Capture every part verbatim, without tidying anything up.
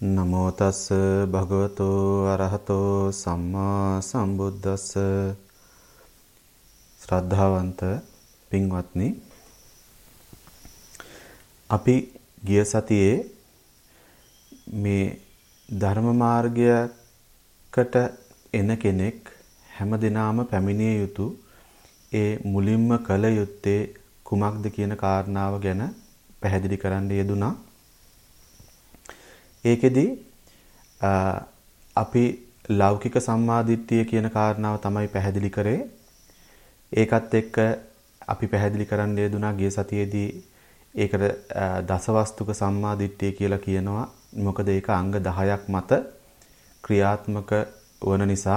නමෝ තස් භගවතෝ අරහතෝ සම්මා සම්බුද්දස්ස. ශ්‍රද්ධාවන්ත පින්වත්නි, අපි ගිය සතියේ මේ ධර්ම මාර්ගයකට එන කෙනෙක් හැමදිනාම පැමිණිය යුතු ඒ මුලින්ම කළ යුත්තේ කුමක්ද කියන කාරණාව ගැන පැහැදිලි කරන්න යෙදුණා. ඒකෙදි අපි ලෞකික සම්මාදිට්ඨිය කියන කාරණාව තමයි පැහැදිලි කරේ. ඒකත් එක්ක අපි පැහැදිලි කරන්න යෙදුණා ගිය සතියේදී ඒකට දසවස්තුක සම්මාදිට්ඨිය කියලා කියනවා. මොකද ඒක අංග දහයක් මත ක්‍රියාත්මක වන නිසා.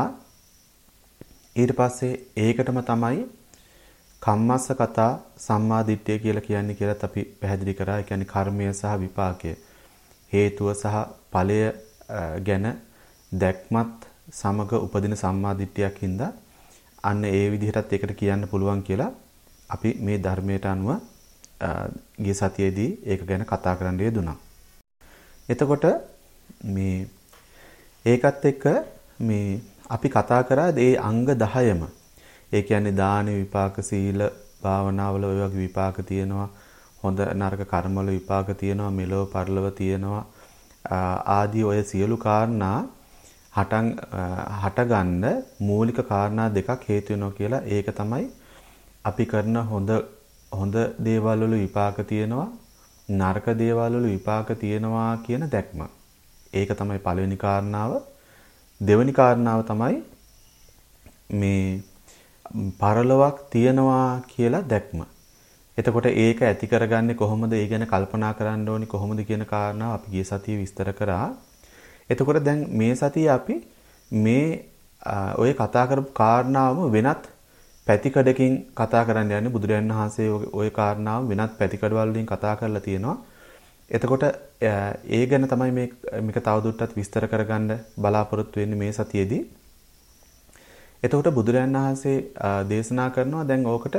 ඊට පස්සේ ඒකටම තමයි කම්මස්ස කතා සම්මාදිට්ඨිය කියලා කියන්නේ කියලාත් අපි පැහැදිලි කරා. ඒ කියන්නේ කර්මය සහ විපාකය, හේතුව සහ ඵලය ගැන දැක්මත් සමග උපදින සම්මාදිට්ඨියක් හින්දා අන්න ඒ විදිහටත් ඒකට කියන්න පුළුවන් කියලා අපි මේ ධර්මයට අනුව ගිය සතියේදී ඒක ගැන කතා කරන්න යෙදුණා. එතකොට මේ ඒකත් එක්ක මේ අපි කතා කරා මේ අංග දහයම. ඒ කියන්නේ දාන, විපාක, සීල, භාවනාවල ඔය වගේ විපාක තියෙනවා. හොඳ නරක කර්මවල විපාක තියෙනවා, මෙලොව පරලොව තියෙනවා. ආදී ඔය සියලු කාරණා හටන් හටගන්න මූලික කාරණා දෙකක් හේතු වෙනවා කියලා. ඒක තමයි අපි කරන හොඳ හොඳ දේවල් වල විපාක තියෙනවා, නරක දේවල් වල විපාක තියෙනවා කියන දැක්ම. ඒක තමයි පළවෙනි කාරණාව. දෙවෙනි කාරණාව තමයි මේ පරලොවක් තියෙනවා කියලා දැක්ම. එතකොට ඒක ඇති කරගන්නේ කොහොමද? ඒ ගැන කල්පනා කරන්න ඕනි කොහොමද කියන කාරණාව අපි ගිය සතියේ විස්තර කරා. එතකොට දැන් මේ සතියේ අපි මේ ඔය කතා කරපු කාරණාවම වෙනත් පැතිකඩකින් කතා කරන්න යන්නේ. බුදුරජාණන් වහන්සේ ওই කාරණාව වෙනත් පැතිකඩවල වලින් කතා කරලා තියෙනවා. එතකොට ඒ ගැන තමයි මේ මේක තවදුරටත් විස්තර කරගන්න බලාපොරොත්තු වෙන්නේ මේ සතියේදී. එතකොට බුදුරජාණන් වහන්සේ දේශනා කරනවා දැන් ඕකට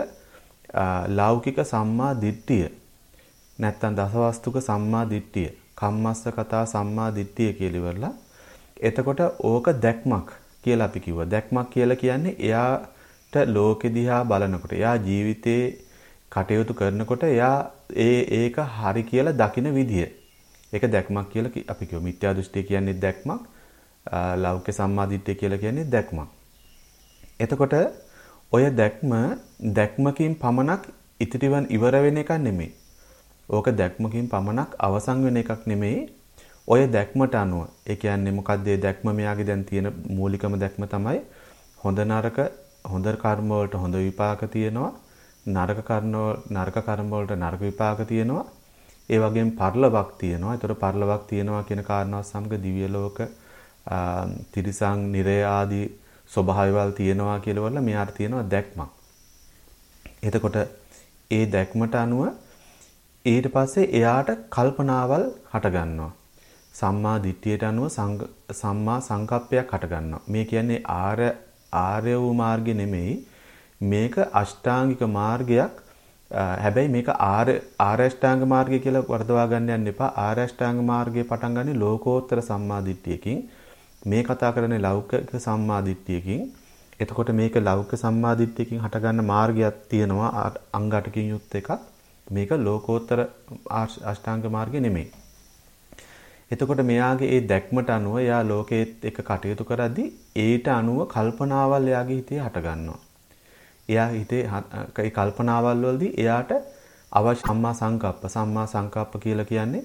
ලෞකික සම්මා දිට්ඨිය නැත්නම් දසවස්තුක සම්මා දිට්ඨිය, කම්මස්ස කතා සම්මා දිට්ඨිය කියලා ඉවරලා. එතකොට ඕක දැක්මක් කියලා අපි කිව්වා. දැක්මක් කියලා කියන්නේ එයාට ලෝකෙ දිහා බලනකොට, එයා ජීවිතේ කටයුතු කරනකොට එයා ඒ ඒක හරි කියලා දකින විදිය. ඒක දැක්මක් කියලා අපි කිව්වා. මිත්‍යා දෘෂ්ටිය කියන්නේ දැක්මක්, ලෞකික සම්මා දිට්ඨිය කියලා කියන්නේ දැක්මක්. එතකොට ඔය දැක්ම දැක්මකින් පමණක් ඉතිරිවන් ඉවර වෙන එකක් නෙමෙයි. ඕක දැක්මකින් පමණක් අවසන් වෙන එකක් නෙමෙයි. ඔය දැක්මට අනුව, ඒ කියන්නේ මොකද්ද ඒ දැක්ම? මෙයාගේ දැන් තියෙන මූලිකම දැක්ම තමයි හොඳ නරක, හොඳ කර්ම වලට හොඳ විපාක තියෙනවා, නරක කර්ම නරක කර්ම වලට නරක විපාක තියෙනවා. ඒ වගේම පරලොවක් තියෙනවා. ඒතර පරලොවක් තියෙනවා කියන කාරණාව සමග දිව්‍ය ලෝක, තිරිසන්, නිරය ආදී ස්වභාවයවල් තියෙනවා කියලා වල මෙයාට තියෙනවා දැක්මක්. එතකොට ඒ දැක්මට අනුව ඊට පස්සේ එයාට කල්පනාවල් හට ගන්නවා. සම්මා දිට්ඨියට අනුව සම්මා සංකප්පයක් හට ගන්නවා. මේ කියන්නේ ආර්ය ආර්ය වූ මාර්ගය නෙමෙයි. මේක අෂ්ටාංගික මාර්ගයක්. හැබැයි මේක ආර්ය ආර්ය අෂ්ටාංග මාර්ගය කියලා වර්ධවා ගන්න යන්න එපා. ආර්ය අෂ්ටාංග මාර්ගය පටන් ගන්නේ ලෝකෝත්තර සම්මා දිට්ඨියකින්. මේ කතා කරන්නේ ලෞකික සම්මාදිට්ඨියකින්. එතකොට මේක ලෞකික සම්මාදිට්ඨියකින් හටගන්න මාර්ගයක් තියෙනවා, අංග අටකින් යුක්ත එකක්. මේක ලෝකෝත්තර අෂ්ටාංග මාර්ගය නෙමෙයි. එතකොට මෙයාගේ ඒ දැක්මට අනුව එයා ලෝකයේත් එක කටයුතු කරද්දී ඊට අනුව කල්පනාවල් එයාගේ හිතේ හට ගන්නවා. එයා හිතේ ඒ කල්පනාවල් වලදී එයාට අවශ්‍ය සම්මා සංකප්ප සම්මා සංකප්ප කියලා කියන්නේ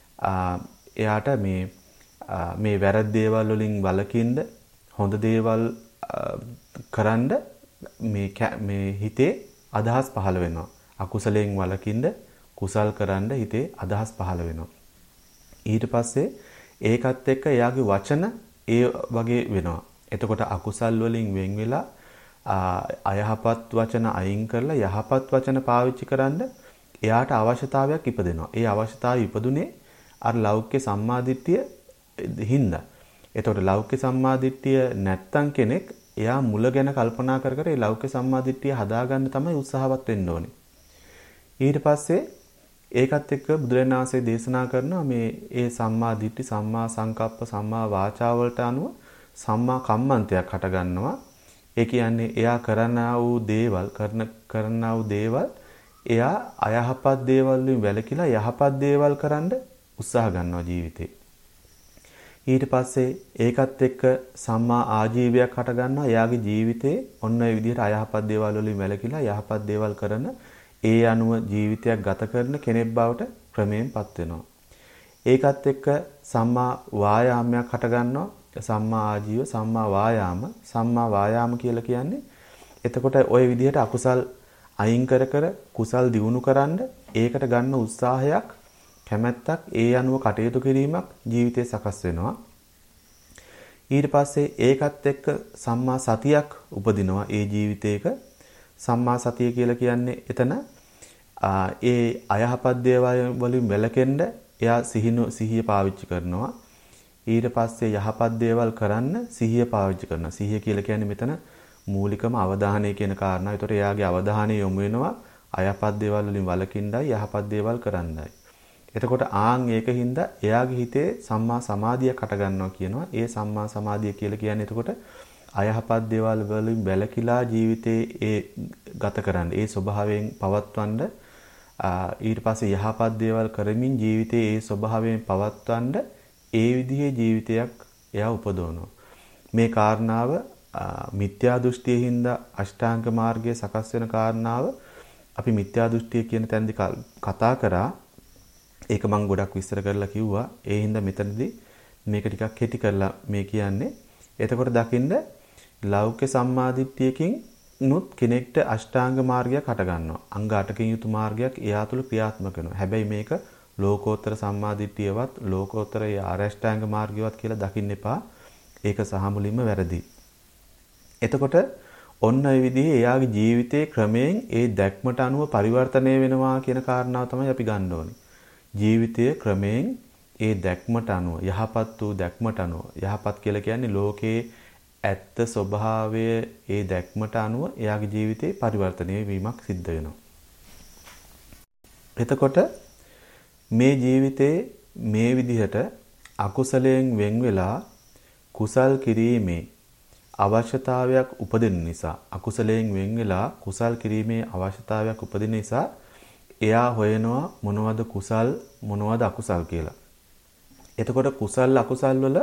එයාට මේ මේ වැරදි දේවල් වලින් වළකින්න, හොඳ දේවල් කරන්න මේ මේ හිතේ අදහස් පහළ වෙනවා. අකුසලයෙන් වළකින්න, කුසල් කරන්න හිතේ අදහස් පහළ වෙනවා. ඊට පස්සේ ඒකත් එක්ක එයාගේ වචන ඒ වගේ වෙනවා. එතකොට අකුසල් වලින් වෙන් වෙලා අයහපත් වචන අයින් කරලා යහපත් වචන පාවිච්චි කරන්න එයාට අවශ්‍යතාවයක් ඉපදෙනවා. ඒ අවශ්‍යතාවය ඉපදුනේ අර ලෞකික සම්මාදිට්ඨිය හින්දා. එතකොට ලෞකික සම්මාදිට්ඨිය නැත්තම් කෙනෙක් එයා මුල ගැන කල්පනා කර කර ඒ ලෞකික සම්මාදිට්ඨිය හදාගන්න තමයි උත්සාහවත් වෙන්න ඕනේ. ඊට පස්සේ ඒකත් එක්ක බුදුරජාණන් වහන්සේ දේශනා කරනවා මේ ඒ සම්මා දිට්ඨි, සම්මා සංකප්ප, සම්මා වාචා වලට අනුව සම්මා කම්මන්තයක් හට ගන්නවා. ඒ කියන්නේ එයා කරනා වූ දේවල්, කරන කරනා වූ දේවල් එයා අයහපත් දේවල් වලින් වැළකීලා යහපත් දේවල් කරන්න උත්සාහ ගන්නවා ජීවිතේ. ඊට පස්සේ ඒකත් එක්ක සම්මා ආජීවයක් හට ගන්නවා. එයාගේ ජීවිතේ ඔන්න ඔය විදිහට අයහපත් දේවල් වලින් වැළකීලා යහපත් දේවල් කරන ඒ අනුව ජීවිතයක් ගත කරන කෙනෙක් බවට ක්‍රමයෙන්පත් වෙනවා. ඒකත් එක්ක සම්මා වායාමයක් හට ගන්නවා. සම්මා ආජීව, සම්මා වායාම, සම්මා වායාම කියලා කියන්නේ එතකොට ওই විදිහට අකුසල් අයින් කර කර කුසල් දියුණු කරන්න ඒකට ගන්න උත්සාහයක්, කැමැත්තක්, ඒ අනුව කටයුතු කිරීමක් ජීවිතේ සකස් වෙනවා. ඊට පස්සේ ඒකත් එක්ක සම්මා සතියක් උපදිනවා ඒ ජීවිතේක. සම්මා සතිය කියලා කියන්නේ එතන ඒ අයහපත් දේවල් වලින් වැළකෙන්න එයා සිහින සිහිය පාවිච්චි කරනවා. ඊට පස්සේ යහපත් දේවල් කරන්න සිහිය පාවිච්චි කරනවා. සිහිය කියලා කියන්නේ මෙතන මූලිකම අවධානය කියන කාරණා. ඒතකොට එයාගේ අවධානය යොමු වෙනවා අයහපත් දේවල් වලින් වළකින්නයි යහපත් දේවල් කරන්නයි. එතකොට ආන් ඒකින්ද එයාගේ හිතේ සම්මා සමාධියක් හට ගන්නවා කියනවා. ඒ සම්මා සමාධිය කියලා කියන්නේ එතකොට අයහපත් දේවල් වලින් වැළකීලා ජීවිතේ ඒ ගත කරන්න, ඒ ස්වභාවයෙන් පවත්වන්න, ඊට පස්සේ යහපත් දේවල් කරමින් ජීවිතේ ඒ ස්වභාවයෙන් පවත්වන්න ඒ විදිහේ ජීවිතයක් එයා උපදවනවා. මේ කාරණාව මිත්‍යා දෘෂ්ටියේ හින්දා අෂ්ටාංග මාර්ගයේ සකස් වෙන කාරණාව අපි මිත්‍යා දෘෂ්ටිය කියන තැනදී කතා කරා. ඒක මම ගොඩක් විස්තර කරලා කිව්වා. ඒ හින්දා මෙතනදී මේක ටිකක් කෙටි කරලා මේ කියන්නේ. එතකොට දකින්න ලෞකික සම්මාදිට්ඨියකින් නුත් කෙනෙක්ට අෂ්ටාංග මාර්ගයක් හට ගන්නවා. අංග අටකින් යුතු මාර්ගයක් එයා තුළ ක්‍රියාත්මක වෙනවා. හැබැයි මේක ලෝකෝත්තර සම්මාදිට්ඨියවත් ලෝකෝත්තර ආරෂ්ඨාංග මාර්ගයවත් කියලා දකින්න එපා. ඒක සහ මුලින්ම වැරදි. එතකොට ඔන්න ඔය විදිහේ එයාගේ ජීවිතයේ ක්‍රමයෙන් ඒ දැක්මට අනුව පරිවර්තනය වෙනවා කියන කාරණාව තමයි අපි ගන්න ඕනේ. ජීවිතයේ ක්‍රමයෙන් ඒ දැක්මට අනුව යහපත් වූ දැක්මට අනුව යහපත් කියලා කියන්නේ ලෝකයේ ඇත්ත ස්වභාවය ඒ දැක්මට අනුව එයාගේ ජීවිතේ පරිවර්තනය වීමක් සිද්ධ වෙනවා. එතකොට මේ ජීවිතේ මේ විදිහට අකුසලයෙන් වෙන් වෙලා කුසල් කිරීමේ අවශ්‍යතාවයක් උපදින නිසා අකුසලයෙන් වෙන් වෙලා කුසල් කිරීමේ අවශ්‍යතාවයක් උපදින නිසා එයා හොයනවා මොනවද කුසල් මොනවද අකුසල් කියලා. එතකොට කුසල් අකුසල් වල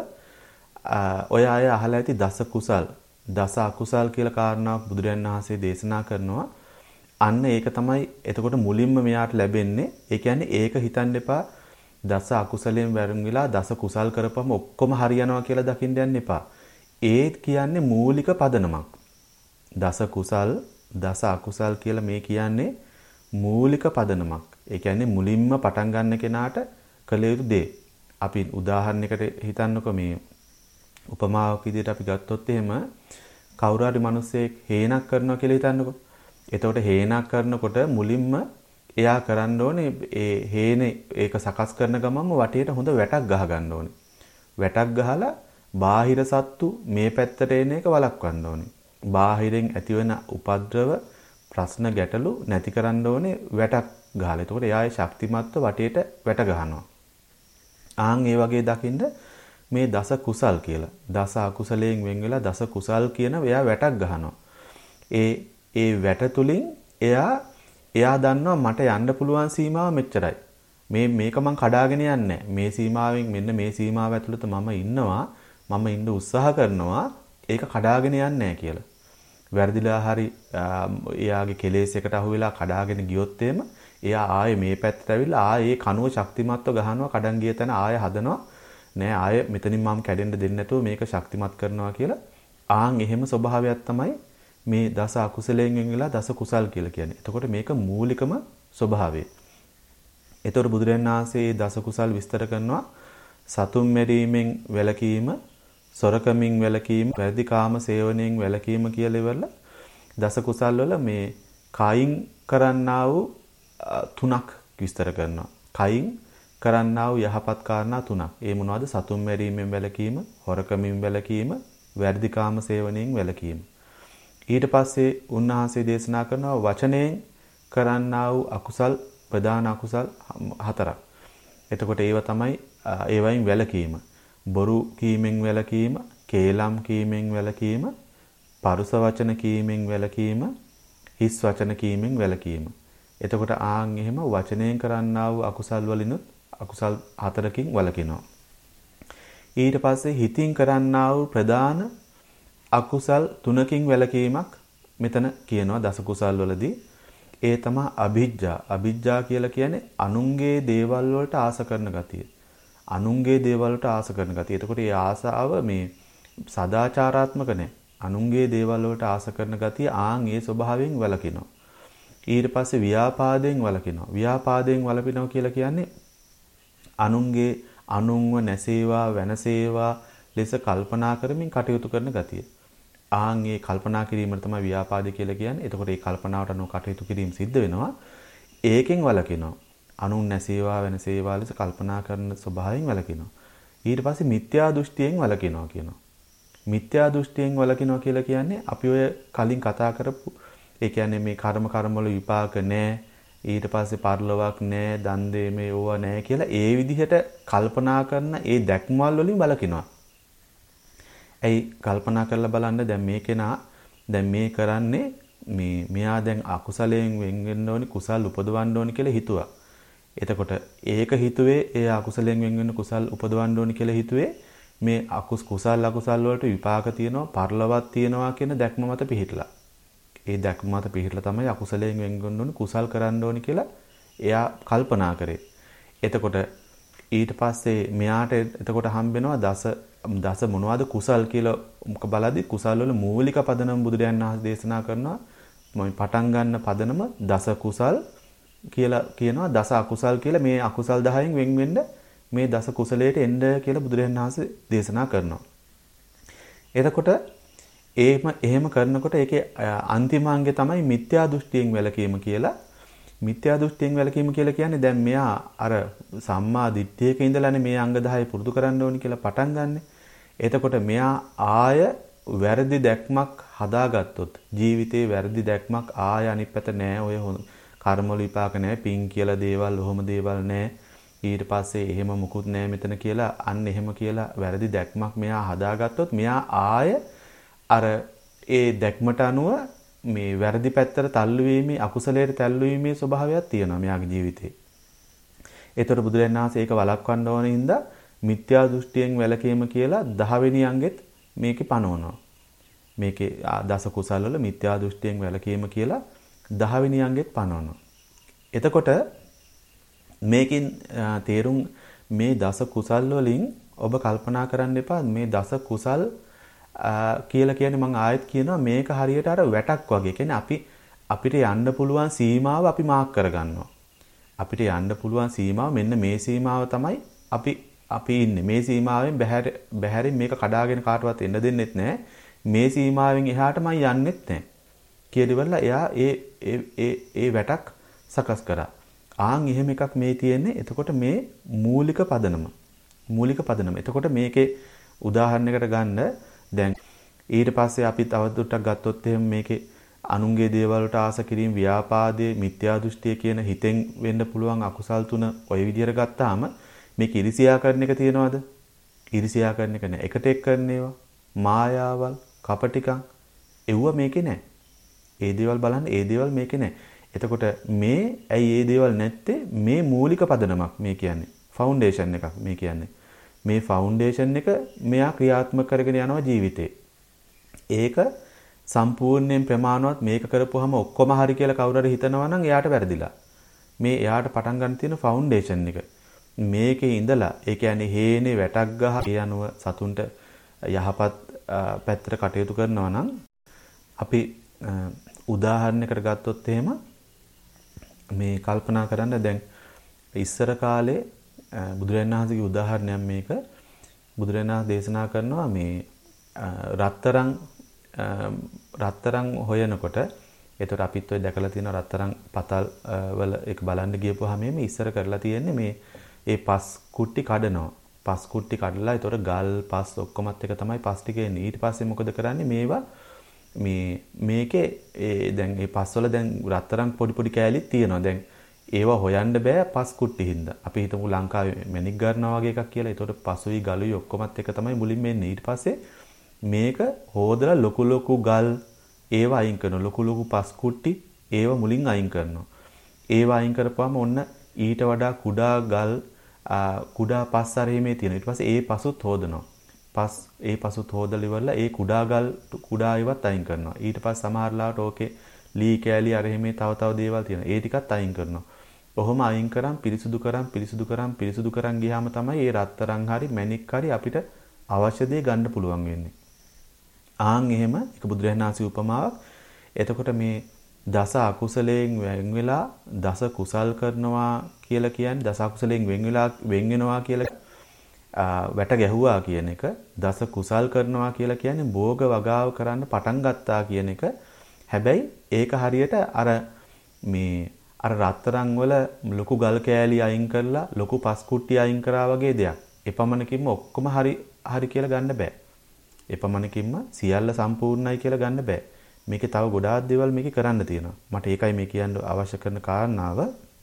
ඔය අය අහලා ඇති දස කුසල් දස අකුසල් කියලා කාරණාවක් බුදුරජාණන් වහන්සේ දේශනා කරනවා. අන්න ඒක තමයි එතකොට මුලින්ම මෙයාට ලැබෙන්නේ. ඒ කියන්නේ ඒක හිතන්න එපා දස අකුසලයෙන් වැරුම් වෙලා දස කුසල් කරපම ඔක්කොම හරියනවා කියලා දකින්න යන්න එපා. ඒ කියන්නේ මූලික පදනමක්. දස කුසල් දස අකුසල් කියලා මේ කියන්නේ මූලික පදනමක්. ඒ කියන්නේ මුලින්ම පටන් ගන්න කෙනාට කළ යුතු දේ. අපි උදාහරණයකට හිතන්නකො මේ උපමාවක් විදිහට අපි ගත්තොත් එහෙම කවුරු හරි මිනිස්සෙක් හේනක් කරනවා කියලා හිතන්නකො. එතකොට හේනක් කරනකොට මුලින්ම එයා කරන්න ඕනේ ඒ හේනේ ඒක සකස් කරන ගමන්ම වටේට හොඳ වැටක් ගහ ගන්න ඕනේ. වැටක් ගහලා බාහිර සත්තු මේ පැත්තට එන එක වළක්වන්න ඕනේ. බාහිරින් ඇතිවන උපද්‍රව ප්‍රශ්න ගැටලු නැති කරන්න ඕනේ වැටක් ගහලා. එතකොට එයා ශක්තිමත්ව වටේට වැට ගහනවා. ආන් ඒ වගේ දකින්න මේ දස කුසල් කියලා. දස අකුසලයෙන් වෙන් වෙලා දස කුසල් කියන එයා වැටක් ගහනවා. ඒ ඒ වැට තුලින් එයා එයා දන්නවා මට යන්න පුළුවන් සීමාව මෙච්චරයි. මේ මේක මං කඩාගෙන යන්නේ මේ සීමාවෙන් මෙන්න මේ සීමාව ඇතුළත මම ඉන්නවා. මම ඉන්න උත්සාහ කරනවා. ඒක කඩාගෙන යන්නේ කියලා. වැරදිලා හරි එයාගේ කෙලෙස් එකට අහු වෙලා කඩාගෙන ගියොත් එහෙම එයා ආයේ මේ පැත්තට ඇවිල්ලා ආයේ ඒ කනුව ශක්තිමත්ව ගහනවා කඩන් ගිය තැන ආයේ හදනවා. නෑ ආයේ මෙතනින් මම කැඩෙන්න දෙන්නේ නැතුව මේක ශක්තිමත් කරනවා කියලා. ආන් එහෙම ස්වභාවයක් තමයි මේ දස අකුසලයෙන් වෙලා දස කුසල් කියලා කියන්නේ. එතකොට මේක මූලිකම ස්වභාවය. එතකොට බුදුරජාණන් වහන්සේ දස කුසල් විස්තර කරනවා සතුම් මැරීමෙන් වැළකීම, සොරකමින් වැළකීම, වැරදි කාම සේවනයෙන් වැළකීම කියලා ඉවරලා දස කුසල් වල මේ කයින් කරන්නා වූ තුනක් විස්තර කරනවා. කයින් කරන්නා වූ යහපත් කාරණා තුනක්. ඒ මොනවද? සතුම් මැරීමෙන් වැළකීම, හොරකමින් වැළකීම, වැරදි කාම සේවනයෙන් වැළකීම. ඊට පස්සේ උන්වහන්සේ දේශනා කරනවා වචනයෙන් කරන්නා වූ අකුසල් ප්‍රධාන අකුසල් හතරක්. එතකොට ඒව තමයි ඒවයින් වැළකීම. බොරු කීමෙන් වැළකීම, කේලම් කීමෙන් වැළකීම, පරුස වචන කීමෙන් වැළකීම, හිස් වචන කීමෙන් වැළකීම. එතකොට ආන් එහෙම වචනයෙන් කරන්නා වූ අකුසල් වලිනුත් අකුසල් හතරකින් වළකිනවා. ඊට පස්සේ හිතින් කරන්නා වූ ප්‍රධාන අකුසල් තුනකින් වැළකීමක් මෙතන කියනවා දස කුසල් වලදී. ඒ තමයි අභිජ්ජා. අභිජ්ජා කියලා කියන්නේ අනුන්ගේ දේවල් වලට ආස කරන ගතිය. අනුන්ගේ දේවල් වලට ආස කරන ගතිය. එතකොට මේ ආසාව මේ සදාචාරාත්මක නැහැ. අනුන්ගේ දේවල් වලට ආස කරන ගතිය ආන් ඒ ස්වභාවයෙන් වළකිනවා. ඊට පස්සේ ව්‍යාපාදයෙන් වළකිනවා. ව්‍යාපාදයෙන් වළකිනවා කියලා කියන්නේ අනුන්ගේ අනුන්ව නැසේවා වෙනසේවා ලෙස කල්පනා කරමින් කටයුතු කරන ගතිය. ආන් ඒ කල්පනා කිරීම තමයි ව්‍යාපාද කියලා කියන්නේ. එතකොට මේ කල්පනාවට අනුව කටයුතු කිරීම සිද්ධ වෙනවා. ඒකෙන් වළකිනවා. අනුන් නැසේවා වෙනසේවා ලෙස කල්පනා කරන ස්වභාවයෙන් වළකිනවා. ඊට පස්සේ මිත්‍යා දෘෂ්ටියෙන් වළකිනවා කියනවා. මිත්‍යා දෘෂ්ටියෙන් වළකිනවා කියලා කියන්නේ අපි ඔය කලින් කතා කරපු ඒ කියන්නේ මේ කර්ම කර්ම වල විපාක නැහැ. ඊට පස්සේ පරලොවක් නැහැ, දන් දෙමේ ඕවා නැහැ කියලා ඒ විදිහට කල්පනා කරන ඒ දැක්මවල වලින් වළකිනවා. ඇයි කල්පනා කරලා බලන්න දැන් මේ කෙනා දැන් මේ කරන්නේ මේ මෙයා දැන් අකුසලයෙන් වෙන් වෙන්න ඕනි කුසල් උපදවන්න ඕනි කියලා හිතුවා. එතකොට ඒක හිතුවේ ඒ අකුසලයෙන් වෙන් වෙන්න කුසල් උපදවන්න ඕනි කියලා හිතුවේ මේ අකුස් කුසල් අකුසල් වලට විපාක තියෙනවා, පරලොවක් තියෙනවා කියන දැක්ම මත පිහිටලා. ඒ දැක්ම මත පිහිටලා තමයි අකුසලයෙන් වෙන් වෙන්න ඕනි කුසල් කරන්න ඕනි කියලා එයා කල්පනා කරේ. එතකොට ඊට පස්සේ මෙයාට එතකොට හම්බෙනවා දස දස මොනවද කුසල් කියලා බලද්දි කුසල් වල මූලික පදනම බුදුරයන් වහන්සේ දේශනා කරනවා. මම පටන් ගන්න පදනම දස කුසල් කියලා කියනවා. දස අකුසල් කියලා මේ අකුසල් දහයෙන් වෙන් වෙන්න මේ දස කුසලයට එන්න කියලා බුදුරයන් වහන්සේ දේශනා කරනවා. එතකොට එහෙම එහෙම කරනකොට ඒකේ අන්තිමාංගය තමයි මිත්‍යා දෘෂ්ටියෙන් වැළකීම කියලා. මිත්‍යා දෘෂ්ටියෙන් වැළකීම කියලා කියන්නේ දැන් මෙයා අර සම්මා දිට්ඨියක ඉඳලානේ මේ අංග දහය පුරුදු කරන්න ඕනි කියලා පටන් ගන්නෙ. එතකොට මෙයා ආය වැරදි දැක්මක් හදාගත්තොත් ජීවිතේ වැරදි දැක්මක් ආය අනිත් පැත්ත නෑ. ඔය කර්ම වල විපාක නෑ, පින් කියලා දේවල්, ඔහොම දේවල් නෑ. ඊට පස්සේ එහෙම මුකුත් නෑ මෙතන කියලා අන්න එහෙම කියලා වැරදි දැක්මක් මෙයා හදාගත්තොත් මෙයා ආය අර ඒ දැක්මට අනුව මේ වැරදි පැත්තට තල්ලු වීමේ අකුසලයට තල්ලු වීමේ ස්වභාවයක් තියෙනවා මෙයාගේ ජීවිතේ. ඒතර බුදුරජාණන් වහන්සේ ඒක වළක්වන්න ඕන හින්දා මිත්‍යා දෘෂ්ටියෙන් වැළකීම කියලා දහ වෙනි අංගෙත් මේකේ පනවනවා. මේකේ දස කුසල වල මිත්‍යා දෘෂ්ටියෙන් වැළකීම කියලා දහ වෙනි අංගෙත් පනවනවා. එතකොට මේකෙන් තේරුම් මේ දස කුසල් වලින් ඔබ කල්පනා කරන්න එපා මේ දස කුසල් කියලා කියන්නේ මම ආයෙත් කියනවා මේක හරියට අර වැටක් වගේ. කියන්නේ අපි අපිට යන්න පුළුවන් සීමාව අපි මාක් කරගන්නවා. අපිට යන්න පුළුවන් සීමාව මෙන්න මේ සීමාව තමයි අපි අපි ඉන්නේ. මේ සීමාවෙන් බැහැර බැහැරින් මේක කඩාගෙන කාටවත් එන්න දෙන්නෙත් නැහැ. මේ සීමාවෙන් එහාට මම යන්නෙත් නැහැ. කියලාවල එයා ඒ ඒ ඒ වැටක් සකස් කරා. ආන් එහෙම එකක් මේ තියෙන්නේ. එතකොට මේ මූලික පදනම. මූලික පදනම. එතකොට මේකේ උදාහරණයකට ගන්න දැන් ඊට පස්සේ අපි තවදුරටත් ගත්තොත් එහෙම මේකේ අනුන්ගේ දේවල් වලට ආස කිරීම, ව්‍යාපාදයේ, මිත්‍යා දෘෂ්ටිය කියන හිතෙන් වෙන්න පුළුවන් අකුසල් තුන ওই විදිහට ගත්තාම මේක ඉරිසියා කරන එක තියනවාද? ඉරිසියා කරන එක නෑ. එකට එක් කරන ඒවා, මායාවල්, කපටිකම් එව්ව මේකේ නෑ. ඒ දේවල් බලන්න ඒ දේවල් මේකේ නෑ. එතකොට මේ ඇයි ඒ දේවල් නැත්තේ? මේ මූලික පදනමක් මේ කියන්නේ. ෆවුන්ඩේෂන් එකක් මේ කියන්නේ. මේ ෆවුන්ඩේෂන් එක මෙයා ක්‍රියාත්මක කරගෙන යනවා ජීවිතේ. ඒක සම්පූර්ණයෙන් ප්‍රමාණවත් මේක කරපුවාම ඔක්කොම හරි කියලා කවුරු හරි හිතනවා නම් එයාට වැරදිලා. මේ එයාට පටන් ගන්න තියෙන ෆවුන්ඩේෂන් එක. මේකේ ඉඳලා ඒ කියන්නේ හේනේ වැටක් ගහ ඒ අනුව සතුන්ට යහපත් පැත්තට කටයුතු කරනවා නම් අපි උදාහරණයකට ගත්තොත් එහෙම මේ කල්පනා කරන්න දැන් ඉස්සර කාලේ බුදුරජාණන් වහන්සේගේ උදාහරණයක් මේක. බුදුරජාණන් වහන්සේ දේශනා කරනවා මේ රත්තරන් රත්තරන් හොයනකොට ඒතර අපිත් ඔය දැකලා තියෙන රත්තරන් පතල් වල ඒක බලන්න ගියපුවාම මේ ඉස්සර කරලා තියෙන්නේ මේ ඒ පස් කුට්ටි කඩනවා. පස් කුට්ටි කඩලා ඒතර ගල් පස් ඔක්කොමත් එක තමයි පස් ටික එන්නේ. ඊට පස්සේ මොකද කරන්නේ මේවා මේ මේකේ ඒ දැන් මේ පස් වල දැන් රත්තරන් පොඩි පොඩි කෑලිත් තියෙනවා. දැන් ඒවා හොයන්න බෑ පස් කුට්ටි හින්දා. අපි හිතමු ලංකාවේ මැණික් ගන්නවා වගේ එකක් කියලා. ඒතකොට පසුයි ගලුයි ඔක්කොමත් එක තමයි මුලින්ම එන්නේ. ඊට පස්සේ මේක හොදලා ලොකු ලොකු ගල් ඒවා අයින් කරනවා. ලොකු ලොකු පස් කුට්ටි ඒවා මුලින් අයින් කරනවා. ඒවා අයින් කරපුවාම ඔන්න ඊට වඩා කුඩා ගල් කුඩා පස් අරෙහිමේ තියෙනවා. ඊට පස්සේ ඒ පසුත් හොදනවා. පස් ඒ පසුත් හොදලා ඉවරලා ඒ කුඩා ගල් කුඩා ඒවත් අයින් කරනවා. ඊට පස්සේ සමහරලාට ඕකේ ලී කෑලි අරෙහිමේ තව තව දේවල් තියෙනවා. ඒ ටිකත් අයින් කරනවා. ඔහොම අයින් කරන් පිරිසුදු කරන් පිරිසුදු කරන් පිරිසුදු කරන් ගියාම තමයි මේ රත්තරන් හරි මැණික් හරි අපිට අවශ්‍ය දේ ගන්න පුළුවන් වෙන්නේ. ආන් එහෙම එක බුදුරජාණන් වහන්සේ උපමාවක්. එතකොට මේ දස අකුසලයෙන් වෙන් වෙලා දස කුසල් කරනවා කියලා කියන්නේ දස අකුසලයෙන් වෙන් වෙලා වෙන් වෙනවා කියලා වැට ගැහුවා කියන එක. දස කුසල් කරනවා කියලා කියන්නේ භෝග වගාව කරන්න පටන් ගත්තා කියන එක. හැබැයි ඒක හරියට අර මේ අර රත්තරන් වල ලොකු ගල් කෑලි අයින් කරලා ලොකු පස් කුට්ටි අයින් කරා වගේ දෙයක්. එපමණකින්ම ඔක්කොම හරි හරි කියලා ගන්න බෑ. එපමණකින්ම සියල්ල සම්පූර්ණයි කියලා ගන්න බෑ. මේකේ තව ගොඩාක් දේවල් මේකේ කරන්න තියෙනවා. මට ඒකයි මේ කියන්න අවශ්‍ය කරන කාරණාව.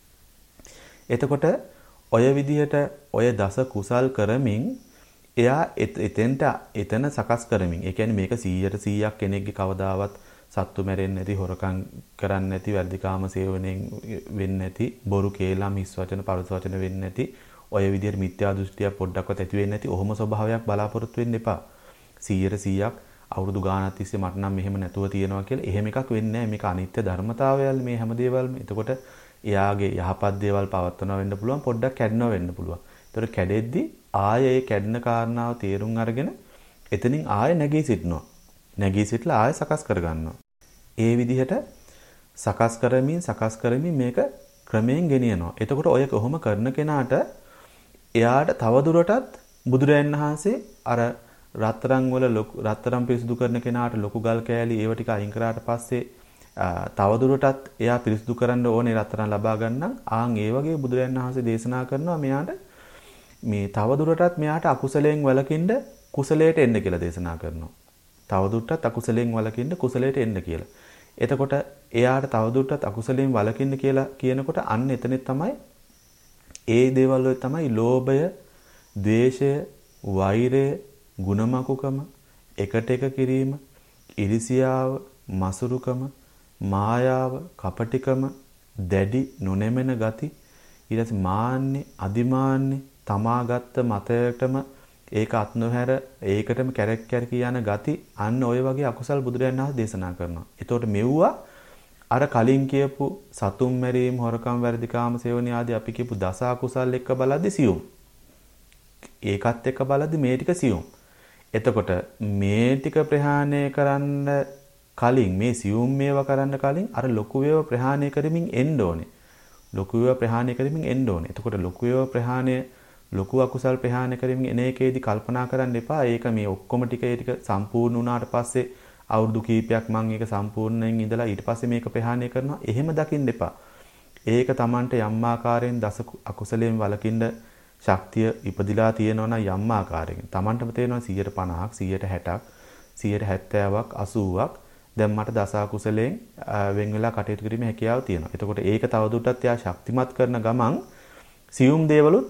එතකොට ඔය විදිහට ඔය දස කුසල් කරමින් එයා එතෙන්ට එතන සකස් කරමින්. ඒ කියන්නේ මේක සීයට සීයක් කෙනෙක්ගේ කවදාවත් සත්තු මැරෙන්නේ නැති, හොරකම් කරන්නේ නැති, වැඩිකාම සේවනයෙන් වෙන්නේ නැති, බොරු කේලම් හිස් වචන පරස වචන වෙන්නේ නැති, ඔය විදිහට මිත්‍යා දෘෂ්ටිය පොඩ්ඩක්වත් ඇති වෙන්නේ නැති, ඔහොම ස්වභාවයක් බලාපොරොත්තු වෙන්න එපා. සීයට සීයක් අවුරුදු ගාණක් තිස්සේ මට නම් මෙහෙම නැතුව තියෙනවා කියලා එහෙම එකක් වෙන්නේ නැහැ. මේක අනිත්‍ය ධර්මතාවයල් මේ හැම දේවල්ම. එතකොට එයාගේ යහපත් දේවල් පවත්වනවා වෙන්න පුළුවන්, පොඩ්ඩක් කැඩනවා වෙන්න පුළුවන්. එතකොට කැඩෙද්දි ආයේ ඒ කැඩෙන කාරණාව තේරුම් අරගෙන එතනින් ආයේ නැගී සිටිනවා. නැගී සිටලා ආයෙ සකස් කරගන්නවා. ඒ විදිහට සකස් කරමින් සකස් කරමින් මේක ක්‍රමයෙන් ගෙනියනවා. එතකොට ඔය කොහොම කරන කෙනාට එයාට තවදුරටත් බුදුරයන් වහන්සේ අර රත්තරන් වල රත්තරන් පිරිසුදු කරන කෙනාට ලොකු ගල් කෑලි ඒව ටික අයින් කරාට පස්සේ තවදුරටත් එයා පිරිසුදු කරන්න ඕනේ රත්තරන් ලබා ගන්න. ආන් ඒ වගේ බුදුරයන් වහන්සේ දේශනා කරනවා මෙයාට මේ තවදුරටත් මෙයාට අකුසලයෙන් වළකින්න කුසලයට එන්න කියලා දේශනා කරනවා. තවදුරටත් අකුසලයෙන් වළකින්න කුසලයට එන්න කියලා. එතකොට එයාට තවදුරටත් අකුසලයෙන් වළකින්න කියලා කියනකොට අන්න එතන තමයි ඒ දේවල් වල තමයි ලෝභය, ද්වේෂය, වෛරය, ගුණමකුකම, එකට එක කිරීම, ඉරිසියාව, මසුරුකම, මායාව, කපටිකම, දැඩි නොනැමෙන ගති, ඊට පස්සේ මාන්නේ, අදිමාන්නේ, තමාගත්ත මතයටම ඒක අත් නොහැර ඒකටම කැරක් කැරක යන ගති අන්න ඔය වගේ අකුසල් බුදුරයන් වහන්සේ දේශනා කරනවා. එතකොට මෙව්වා අර කලින් කියපු සතුම් මැරීම, හොරකම්, වැරදිකාම සේවනී ආදී අපි කියපු දස අකුසල් එක්ක බලද්දි සියුම්. ඒකත් එක්ක බලද්දි මේ ටික සියුම්. එතකොට මේ ටික ප්‍රහාණය කරන්න කලින් මේ සියුම් මේවා කරන්න කලින් අර ලොකු වේව ප්‍රහාණය කරමින් එන්න ඕනේ. ලොකු වේව ප්‍රහාණය කරමින් එන්න ඕනේ. එතකොට ලොකු වේව ප්‍රහාණය ලොකු අකුසල් ප්‍රහාණය කරමින් එන එකේදී කල්පනා කරන්න එපා. ඒක මේ ඔක්කොම ටික ඒ ටික සම්පූර්ණ වුණාට පස්සේ අවුරුදු කීපයක් මම ඒක සම්පූර්ණයෙන් ඉඳලා ඊට පස්සේ මේක ප්‍රහාණය කරනවා. එහෙම දකින්න එපා. ඒක Tamanට යම් ආකාරයෙන් දස අකුසලයෙන් වළකින්න ශක්තිය ඉපදිලා තියෙනවා නම් යම් ආකාරයකින් Tamanටම තේරෙනවා සියයට පනහක්, සියයට හැටක්, සියයට හැත්තෑවක්, අසූවක් දැන් මට දස අකුසලයෙන් වෙන් වෙලා කටයුතු කිරීමේ හැකියාව තියෙනවා. එතකොට ඒක තවදුරටත් එයා ශක්තිමත් කරන ගමන් සියුම් දේවලුත්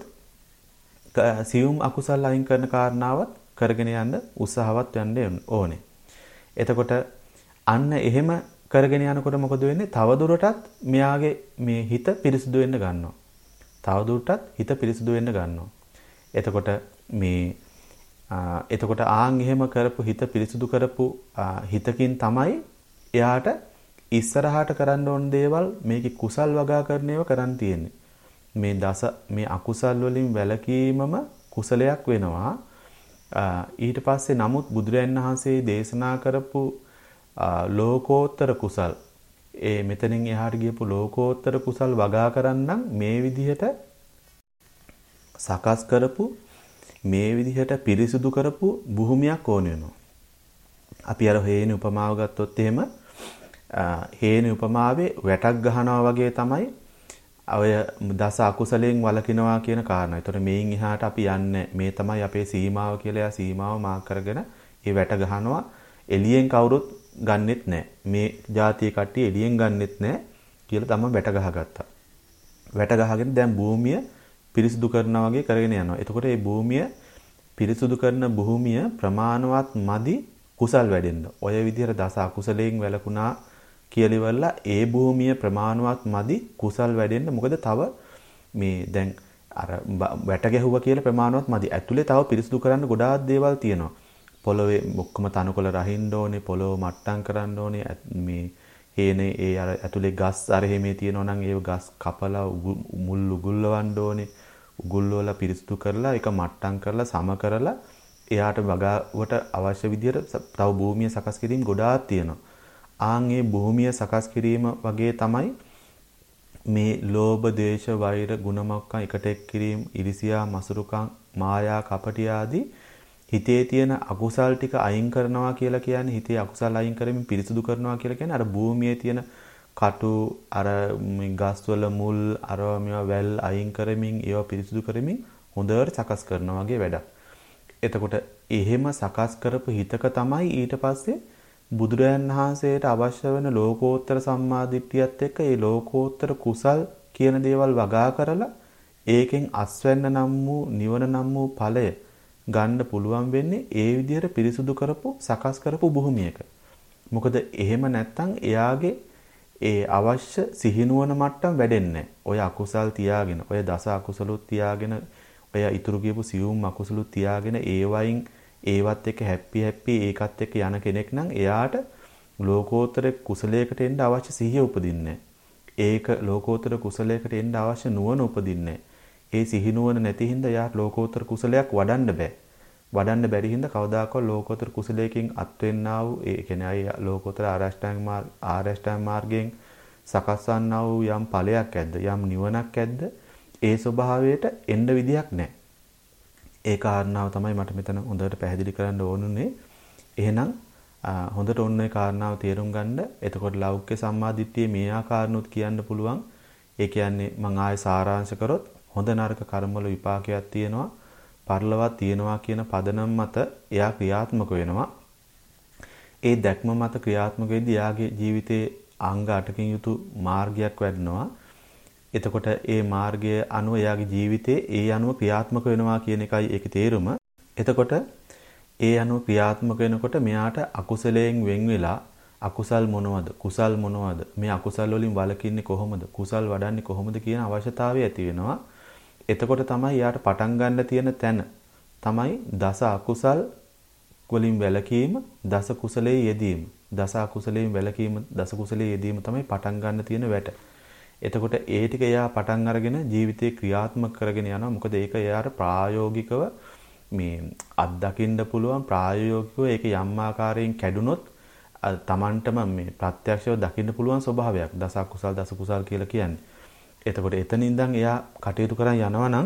සියුම් අකුසල් අයින් කරන කාරණාවත් කරගෙන යන්න උත්සාහවත් වෙන්න ඕනේ. එතකොට අන්න එහෙම කරගෙන යනකොට මොකද වෙන්නේ? තවදුරටත් මෙයාගේ මේ හිත පිරිසුදු වෙන්න ගන්නවා. තවදුරටත් හිත පිරිසුදු වෙන්න ගන්නවා. එතකොට මේ එතකොට ආන් එහෙම කරපු හිත පිරිසුදු කරපු හිතකින් තමයි එයාට ඉස්සරහට කරන්න ඕන දේවල් මේකේ කුසල් වගා කරන ඒවා කරන් තියෙන්නේ. මේ දස මේ අකුසල් වලින් වැළකීමම කුසලයක් වෙනවා. ඊට පස්සේ නමුත් බුදුරයන් වහන්සේ දේශනා කරපු ලෝකෝත්තර කුසල් ඒ මෙතනින් එහාට ගියපු ලෝකෝත්තර කුසල් වගා කරන්නම් මේ විදිහට සකස් කරපු මේ විදිහට පිරිසුදු කරපු භූමියක් ඕන වෙනවා. අපි අර හේන උපමාව ගත්තොත් එහෙම හේන උපමාවේ වැටක් ගහනවා වගේ තමයි ඔය දස අකුසලයෙන් වළකිනවා කියන කාරණා. ඒතර මේන් එහාට අපි යන්නේ මේ තමයි අපේ සීමාව කියලා. යා සීමාව මාක් කරගෙන ඒ වැට ගහනවා. එළියෙන් කවුරුත් ගන්නෙත් නැහැ. මේ જાතිය කට්ටිය එළියෙන් ගන්නෙත් නැහැ කියලා තමයි වැට ගහගත්තා. වැට ගහගෙන දැන් භූමිය පිරිසිදු කරනවා වගේ කරගෙන යනවා. එතකොට මේ භූමිය පිරිසිදු කරන භූමිය ප්‍රමාණවත් මදි කුසල් වැඩෙන්න. ඔය විදිහට දස අකුසලයෙන් වැළකුණා කියලා ඉවරලා ඒ භූමිය ප්‍රමාණවත් මදි කුසල් වැඩෙන්න. මොකද තව මේ දැන් අර වැට ගැහුවා කියලා ප්‍රමාණවත් මදි. ඇතුලේ තව පිරිසිදු කරන්න ගොඩාක් දේවල් තියෙනවා. පොළවේ ඔක්කොම තනකොළ රහින්න ඕනේ, පොළොව මට්ටම් කරන්න ඕනේ. මේ හේනේ ඒ අර ඇතුලේ ගස් අර හැමේ තියෙනවා නම් ඒ ගස් කපලා මුල් උගුල්ලවන්න ඕනේ. උගුල්වල පිරිසිදු කරලා ඒක මට්ටම් කරලා සම කරලා එයාට වගාවට අවශ්‍ය විදිහට තව භූමිය සකස් කිරීම ගොඩාක් තියෙනවා. ආන් මේ භූමිය සකස් කිරීම වගේ තමයි මේ ලෝභ, දේශ, වෛර, ගුණමක්කම් එකට එක් කිරීම, ඉරිසියා, මසුරුකම්, මායා, කපටි ආදී හිතේ තියෙන අකුසල් ටික අයින් කරනවා කියලා කියන්නේ හිතේ අකුසල් අයින් කරමින් පිරිසිදු කරනවා කියලා කියන්නේ අර භූමියේ තියෙන කටු අර ගස්වල මුල් අර මේවා වැල් අයින් කරමින් ඒවා පිරිසිදු කරමින් හොඳට සකස් කරනවා වගේ වැඩක්. එතකොට එහෙම සකස් කරපු හිතක තමයි ඊට පස්සේ බුදුරයන් වහන්සේට අවශ්‍ය වෙන ලෝකෝත්තර සම්මාදිට්ඨියත් එක්ක ඒ ලෝකෝත්තර කුසල් කියන දේවල් වගා කරලා ඒකෙන් අස්වැන්න නම් වූ නිවන නම් වූ ඵලය ගන්න පුළුවන් වෙන්නේ ඒ විදිහට පිරිසුදු කරපු සකස් කරපු භූමියක. මොකද එහෙම නැත්තම් එයාගේ ඒ අවශ්‍ය සිහිනුවන මට්ටම් වැඩෙන්නේ නැහැ. ඔය අකුසල් තියාගෙන, ඔය දස අකුසලුත් තියාගෙන, ඔය ඉතුරු කියපු සියුම් අකුසලුත් තියාගෙන ඒ වයින් ඒවත් එක්ක හැපි හැපි ඒකත් එක්ක යන කෙනෙක් නම් එයාට ලෝකෝත්තර කුසලයකට එන්න අවශ්‍ය සිහිය උපදින්නේ ඒක ලෝකෝත්තර කුසලයකට එන්න අවශ්‍ය නුවණ උපදින්නේ ඒ සිහි නුවණ නැති හින්දා එයාට ලෝකෝත්තර කුසලයක් වඩන්න බෑ. වඩන්න බැරි හින්දා කවදාකවත් ලෝකෝත්තර කුසලයකින් අත් වෙන්නා වූ ඒ කියන්නේ අය ලෝකෝත්තර ආරෂ්ඨාංග මාර්ග ආරෂ්ඨාංග මාර්ගයෙන් සකස් වන්නා වූ යම් ඵලයක් ඇද්ද යම් නිවනක් ඇද්ද ඒ ස්වභාවයට එන්න විදියක් නැහැ. ඒ කාරණාව තමයි මට මෙතන හොඳට පැහැදිලි කරන්න ඕනුනේ. එහෙනම් හොඳට ඔන්න ඒ කාරණාව තේරුම් ගන්න. එතකොට ලෞකික සම්මාදිට්ඨියේ මේ ආකාරණුත් කියන්න පුළුවන්. ඒ කියන්නේ මම ආයේ සාරාංශ කරොත් හොඳ නරක කර්මවල විපාකයක් තියෙනවා. පරලොවක් තියෙනවා කියන පදනම මත එයා ක්‍රියාත්මක වෙනවා. ඒ දැක්ම මත ක්‍රියාත්මක වෙද්දී එයාගේ ජීවිතයේ අංග අටකින් යුතු මාර්ගයක් වැඩනවා. එතකොට ඒ මාර්ගය අනුව එයාගේ ජීවිතේ ඒ අනුව ක්‍රියාත්මක වෙනවා කියන එකයි ඒකේ තේරුම. එතකොට ඒ අනුව ක්‍රියාත්මක වෙනකොට මෙයාට අකුසලයෙන් වෙන් වෙලා අකුසල් මොනවද? කුසල් මොනවද? මේ අකුසල් වලින් වළකින්නේ කොහොමද? කුසල් වඩන්නේ කොහොමද කියන අවශ්‍යතාවය ඇති වෙනවා. එතකොට තමයි යාට පටන් ගන්න තියෙන තැන තමයි දස අකුසල් වලින් වැළකීම, දස කුසලයේ යෙදීම. දස අකුසලයෙන් වැළකීම, දස කුසලයේ යෙදීම තමයි පටන් ගන්න තියෙන වැට. එතකොට ඒ ටික එයා පටන් අරගෙන ජීවිතේ ක්‍රියාත්මක කරගෙන යනවා. මොකද ඒක එයාට ප්‍රායෝගිකව මේ අත්දකින්න පුළුවන්. ප්‍රායෝගිකව ඒක යම් ආකාරයෙන් කැඩුනොත් තමන්ටම මේ ප්‍රත්‍යක්ෂව දකින්න පුළුවන් ස්වභාවයක්. දස අකුසල් දස කුසල් කියලා කියන්නේ. එතකොට එතන ඉඳන් එයා කටයුතු කරන් යනවා නම්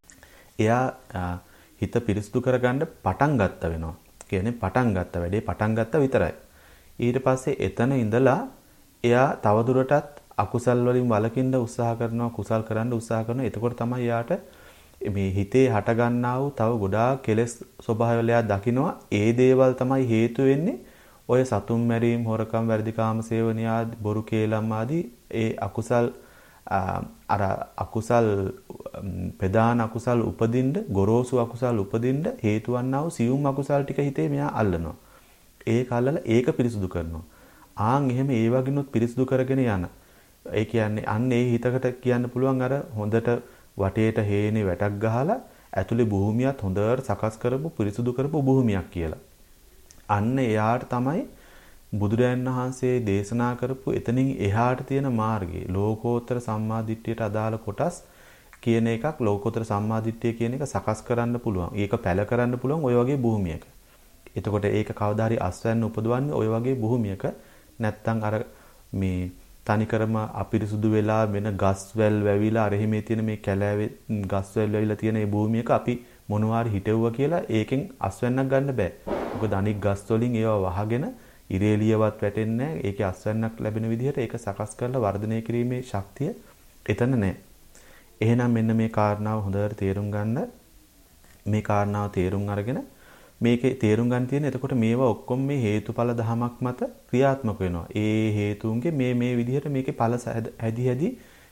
එයා හිත පිරිසිදු කරගන්න පටන් ගත්ත වෙනවා. කියන්නේ පටන් ගත්ත වැඩේ පටන් ගත්ත විතරයි. ඊට පස්සේ එතන ඉඳලා එයා තවදුරටත් අකුසල් වලින් වළකින්න උත්සාහ කරනවා, කුසල් කරන්න උත්සාහ කරනවා. එතකොට තමයි යාට මේ හිතේ හට ගන්නා වූ තව ගොඩාක් කෙලෙස් ස්වභාවය එයා දකිනවා. ඒ දේවල් තමයි හේතු වෙන්නේ ඔය සතුම් මැරීම, හොරකම්, වැරදි කාම සේවනය, බොරු කේලම් ආදී ඒ අකුසල් අර අකුසල් ප්‍රධාන අකුසල් උපදින්න, ගොරෝසු අකුසල් උපදින්න හේතු වන්නා වූ සියුම් අකුසල් ටික හිතේ මෙයා අල්ලනවා. ඒක අල්ලලා ඒක පිරිසුදු කරනවා. ආන් එහෙම ඒ වගේනොත් පිරිසුදු කරගෙන යන. ඒ කියන්නේ අන්න ඒ හිතකට කියන්න පුළුවන් අර හොඳට වටේට හේනේ වැටක් ගහලා ඇතුලේ භූමියත් හොඳට සකස් කරපු පිරිසුදු කරපු භූමියක් කියලා. අන්න එයාට තමයි බුදුරයන් වහන්සේ දේශනා කරපු එතනින් එහාට තියෙන මාර්ගය ලෝකෝත්තර සම්මාදිට්ඨියට අදාළ කොටස් කියන එකක් ලෝකෝත්තර සම්මාදිට්ඨිය කියන එක සකස් කරන්න පුළුවන්. ඒක පැල කරන්න පුළුවන් ওই වගේ භූමියක. එතකොට ඒක කවදා හරි අස්වැන්න උපදවන්නේ ওই වගේ භූමියක. නැත්තම් අර මේ තනිකරම අපිරිසුදු වෙලා වෙන ගස්වැල් වැවිලා අර හිමේ තියෙන මේ කැලෑවේ ගස්වැල් වැවිලා තියෙන මේ භූමියක අපි මොනවාරි හිටෙව්වා කියලා ඒකෙන් අස්වැන්නක් ගන්න බෑ. මොකද අනික් ගස් වලින් ඒවා වහගෙන ඉරේලියවත් වැටෙන්නේ නැහැ. ඒකේ අස්වැන්නක් ලැබෙන විදිහට ඒක සකස් කරලා වර්ධනය කිරීමේ ශක්තිය එතන නැහැ. එහෙනම් මෙන්න මේ කාරණාව හොඳට තේරුම් ගන්න. මේ කාරණාව තේරුම් අරගෙන මේකේ තේරුම් ගන්න තියෙන එතකොට මේවා ඔක්කොම මේ හේතුඵල ධමයක් මත ක්‍රියාත්මක වෙනවා. ඒ හේතුන්ගේ මේ මේ විදිහට මේකේ ඵල හැදි හැදි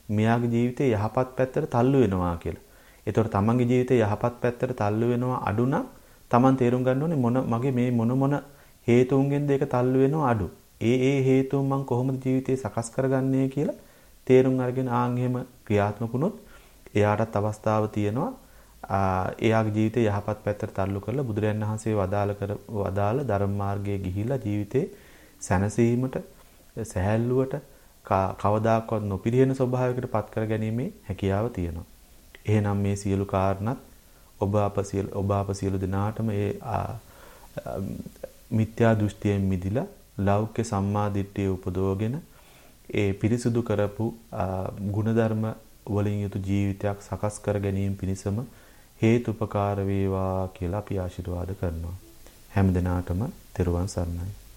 මෙයාගේ ජීවිතේ යහපත් පැත්තට තල්ලු වෙනවා කියලා. ඒතකොට තමන්ගේ ජීවිතේ යහපත් පැත්තට තල්ලු වෙනවා අඩු නම් තමන් තේරුම් ගන්න ඕනේ මොන මගේ මේ මොන මොන හේතුන්ගෙන්ද ඒක තල්ලු වෙනවා අඩු. ඒ ඒ හේතුන් මම කොහොමද ජීවිතේ සකස් කරගන්නේ කියලා තේරුම් අරගෙන ආන් එහෙම ක්‍රියාත්මක වුණොත් එයාටත් අවස්ථාව තියෙනවා එයාගේ ජීවිතේ යහපත් පැත්තට තල්ලු කරලා බුදුරයන් වහන්සේ වදාළ කර වදාළ ධර්ම මාර්ගයේ ගිහිලා ජීවිතේ සැනසීමට සැහැල්ලුවට කවදාකවත් නොපිරිහෙන ස්වභාවයකට පත් කර ගැනීමේ හැකියාව තියෙනවා. එහෙනම් මේ සියලු කාරණත් ඔබ අප සියලු ඔබ අප සියලු දෙනාටම ඒ මිත්‍යා දෘෂ්ටියෙන් මිදිලා ලෞකික සම්මා දිට්ඨිය උපදවගෙන ඒ පිරිසුදු කරපු ගුණධර්ම වලින් යුතු ජීවිතයක් සකස් කර ගැනීම පිණිසම හේතුපකාර වේවා කියලා අපි ආශිර්වාද කරනවා. හැම දිනාටම තෙරුවන් සරණයි.